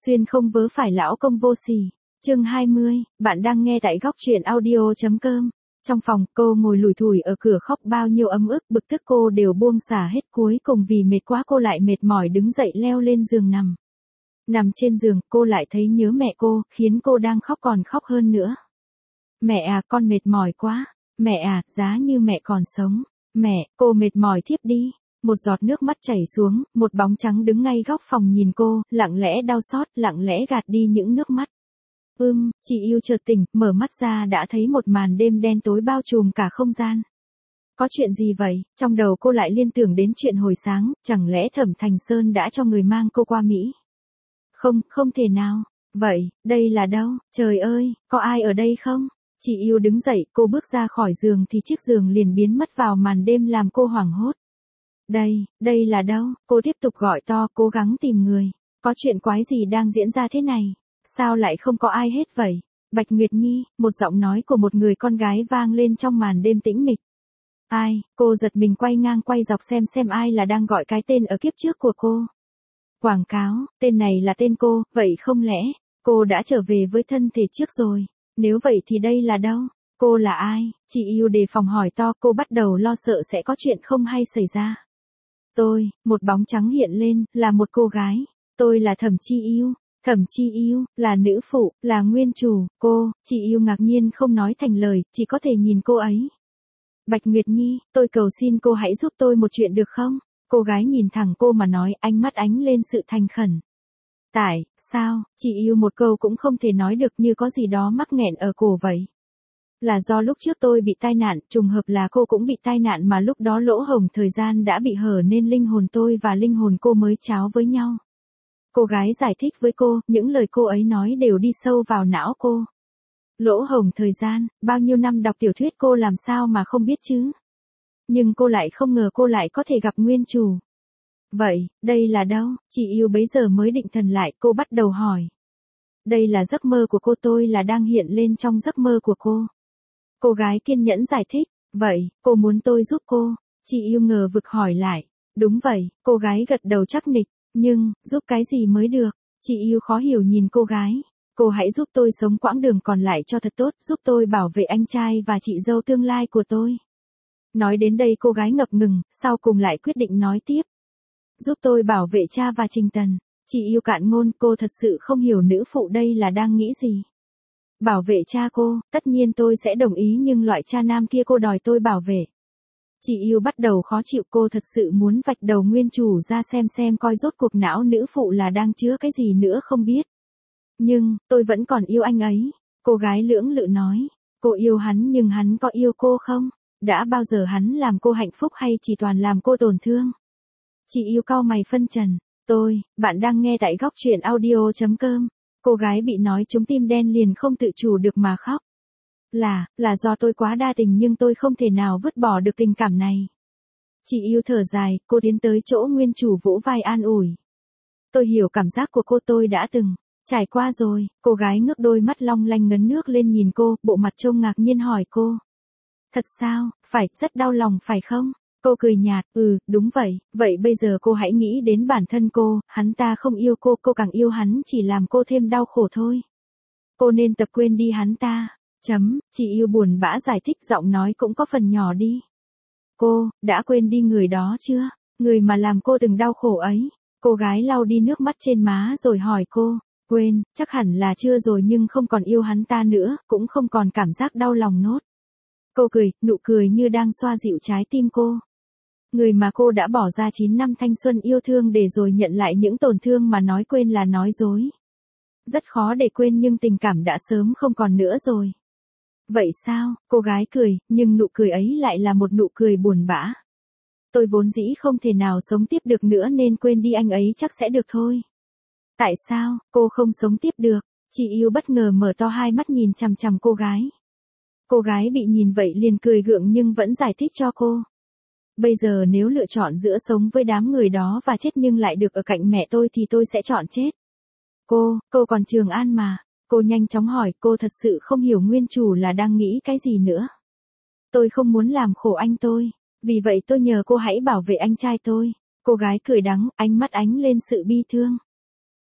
Xuyên không vớ phải lão công vô sỉ. Chương 20, bạn đang nghe tại góc truyện audio.com. Trong phòng, cô ngồi lủi thủi ở cửa khóc bao nhiêu ấm ức bực tức cô đều buông xả hết, cuối cùng vì mệt quá cô lại mệt mỏi đứng dậy leo lên giường nằm. Nằm trên giường, cô lại thấy nhớ mẹ cô, khiến cô đang khóc còn khóc hơn nữa. Mẹ à, con mệt mỏi quá. Mẹ à, giá như mẹ còn sống. Mẹ, cô mệt mỏi thiếp đi. Một giọt nước mắt chảy xuống, một bóng trắng đứng ngay góc phòng nhìn cô, lặng lẽ đau xót, lặng lẽ gạt đi những nước mắt. Chị yêu chợt tỉnh, mở mắt ra đã thấy một màn đêm đen tối bao trùm cả không gian. Có chuyện gì vậy? Trong đầu cô lại liên tưởng đến chuyện hồi sáng, chẳng lẽ Thẩm Thành Sơn đã cho người mang cô qua Mỹ? Không, không thể nào. Vậy, đây là đâu? Trời ơi, có ai ở đây không? Chị yêu đứng dậy, cô bước ra khỏi giường thì chiếc giường liền biến mất vào màn đêm làm cô hoảng hốt. Đây là đâu? Cô tiếp tục gọi to, cố gắng tìm người. Có chuyện quái gì đang diễn ra thế này? Sao lại không có ai hết vậy? Bạch Nguyệt Nhi, một giọng nói của một người con gái vang lên trong màn đêm tĩnh mịch. Ai? Cô giật mình quay ngang quay dọc xem ai là đang gọi cái tên ở kiếp trước của cô. Quảng cáo, tên này là tên cô, vậy không lẽ cô đã trở về với thân thể trước rồi? Nếu vậy thì đây là đâu? Cô là ai? Chị yêu đề phòng hỏi to, cô bắt đầu lo sợ sẽ có chuyện không hay xảy ra. Một bóng trắng hiện lên, là một cô gái. Tôi là Thẩm Chi Yêu. Thẩm Chi Yêu, là nữ phụ, là nguyên chủ, chị yêu ngạc nhiên không nói thành lời, chỉ có thể nhìn cô ấy. Bạch Nguyệt Nhi, tôi cầu xin cô hãy giúp tôi một chuyện được không? Cô gái nhìn thẳng cô mà nói, ánh mắt ánh lên sự thành khẩn. Sao, chị yêu một câu cũng không thể nói được, như có gì đó mắc nghẹn ở cổ vậy. Là do lúc trước tôi bị tai nạn, trùng hợp là cô cũng bị tai nạn mà lúc đó lỗ hổng thời gian đã bị hở nên linh hồn tôi và linh hồn cô mới cháo với nhau. Cô gái giải thích với cô, những lời cô ấy nói đều đi sâu vào não cô. Lỗ hổng thời gian, bao nhiêu năm đọc tiểu thuyết cô làm sao mà không biết chứ. Nhưng cô lại không ngờ cô lại có thể gặp nguyên chủ. Vậy, đây là đâu? Chị yêu bấy giờ mới định thần lại, cô bắt đầu hỏi. Đây là giấc mơ của cô, tôi là đang hiện lên trong giấc mơ của cô. Cô gái kiên nhẫn giải thích, vậy, cô muốn tôi giúp cô? Chị yêu ngờ vực hỏi lại. Đúng vậy, cô gái gật đầu chắc nịch, nhưng, giúp cái gì mới được? Chị yêu khó hiểu nhìn cô gái. Cô hãy giúp tôi sống quãng đường còn lại cho thật tốt, giúp tôi bảo vệ anh trai và chị dâu tương lai của tôi. Nói đến đây cô gái ngập ngừng, sau cùng lại quyết định nói tiếp. Giúp tôi bảo vệ cha và Trình Tần. Chị yêu cạn ngôn, cô thật sự không hiểu nữ phụ đây là đang nghĩ gì. Bảo vệ cha cô, tất nhiên tôi sẽ đồng ý, nhưng loại cha nam kia cô đòi tôi bảo vệ. Chị yêu bắt đầu khó chịu, cô thật sự muốn vạch đầu nguyên chủ ra xem coi rốt cuộc não nữ phụ là đang chứa cái gì nữa không biết. Nhưng, tôi vẫn còn yêu anh ấy. Cô gái lưỡng lự nói. Cô yêu hắn nhưng hắn có yêu cô không? Đã bao giờ hắn làm cô hạnh phúc hay chỉ toàn làm cô tổn thương? Chị yêu cau mày phân trần. Bạn đang nghe tại góc truyện audio.com. Cô gái bị nói trúng tim đen liền không tự chủ được mà khóc. Là do tôi quá đa tình nhưng tôi không thể nào vứt bỏ được tình cảm này. Chị yêu thở dài, cô tiến tới chỗ nguyên chủ vỗ vai an ủi. Tôi hiểu cảm giác của cô, tôi đã từng trải qua rồi. Cô gái ngước đôi mắt long lanh ngấn nước lên nhìn cô, bộ mặt trông ngạc nhiên hỏi cô. Thật sao, rất đau lòng phải không? Cô cười nhạt, đúng vậy, vậy bây giờ cô hãy nghĩ đến bản thân cô, hắn ta không yêu cô càng yêu hắn chỉ làm cô thêm đau khổ thôi. Cô nên tập quên đi hắn ta. Chị yêu buồn bã giải thích, giọng nói cũng có phần nhỏ đi. Cô, đã quên đi người đó chưa? Người mà làm cô từng đau khổ ấy. Cô gái lau đi nước mắt trên má rồi hỏi cô. Quên, chắc hẳn là chưa rồi, nhưng không còn yêu hắn ta nữa, cũng không còn cảm giác đau lòng nốt. Cô cười, nụ cười như đang xoa dịu trái tim cô. Người mà cô đã bỏ ra 9 năm thanh xuân yêu thương để rồi nhận lại những tổn thương mà nói quên là nói dối. Rất khó để quên nhưng tình cảm đã sớm không còn nữa rồi. Vậy sao? Cô gái cười, nhưng nụ cười ấy lại là một nụ cười buồn bã. Tôi vốn dĩ không thể nào sống tiếp được nữa nên quên đi anh ấy chắc sẽ được thôi. Tại sao, cô không sống tiếp được? Chị yêu bất ngờ mở to hai mắt nhìn chằm chằm cô gái. Cô gái bị nhìn vậy liền cười gượng nhưng vẫn giải thích cho cô. Bây giờ nếu lựa chọn giữa sống với đám người đó và chết nhưng lại được ở cạnh mẹ tôi thì tôi sẽ chọn chết. Cô còn Trường An mà. Cô nhanh chóng hỏi, cô thật sự không hiểu nguyên chủ là đang nghĩ cái gì nữa. Tôi không muốn làm khổ anh tôi. Vì vậy tôi nhờ cô hãy bảo vệ anh trai tôi. Cô gái cười đắng, ánh mắt ánh lên sự bi thương.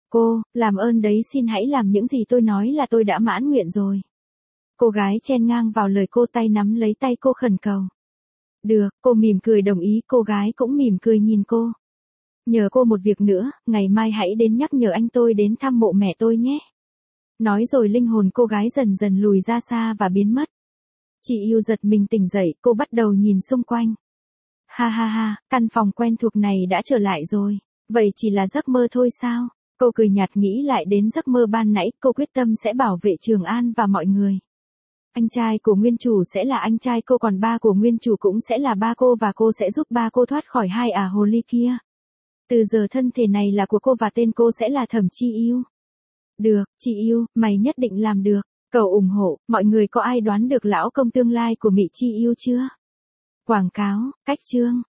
Cô, làm ơn đấy xin hãy làm những gì tôi nói là tôi đã mãn nguyện rồi. Cô gái chen ngang vào lời cô, tay nắm lấy tay cô khẩn cầu. Được, cô mỉm cười đồng ý, cô gái cũng mỉm cười nhìn cô. Nhờ cô một việc nữa, ngày mai hãy đến nhắc nhở anh tôi đến thăm mộ mẹ tôi nhé. Nói rồi linh hồn cô gái dần dần lùi ra xa và biến mất. Chị yêu giật mình tỉnh dậy, cô bắt đầu nhìn xung quanh. Ha ha ha, căn phòng quen thuộc này đã trở lại rồi. Vậy chỉ là giấc mơ thôi sao? Cô cười nhạt nghĩ lại đến giấc mơ ban nãy, cô quyết tâm sẽ bảo vệ Trường An và mọi người. Anh trai của nguyên chủ sẽ là anh trai cô, còn ba của nguyên chủ cũng sẽ là ba cô, và cô sẽ giúp ba cô thoát khỏi hai ả hồ ly kia. Từ giờ thân thể này là của cô và tên cô sẽ là Thẩm Chi Yêu. Được, chị yêu, mày nhất định làm được. Cầu ủng hộ, mọi người có ai đoán được lão công tương lai của Mị Chi Yêu chưa? Quảng cáo, cách chương.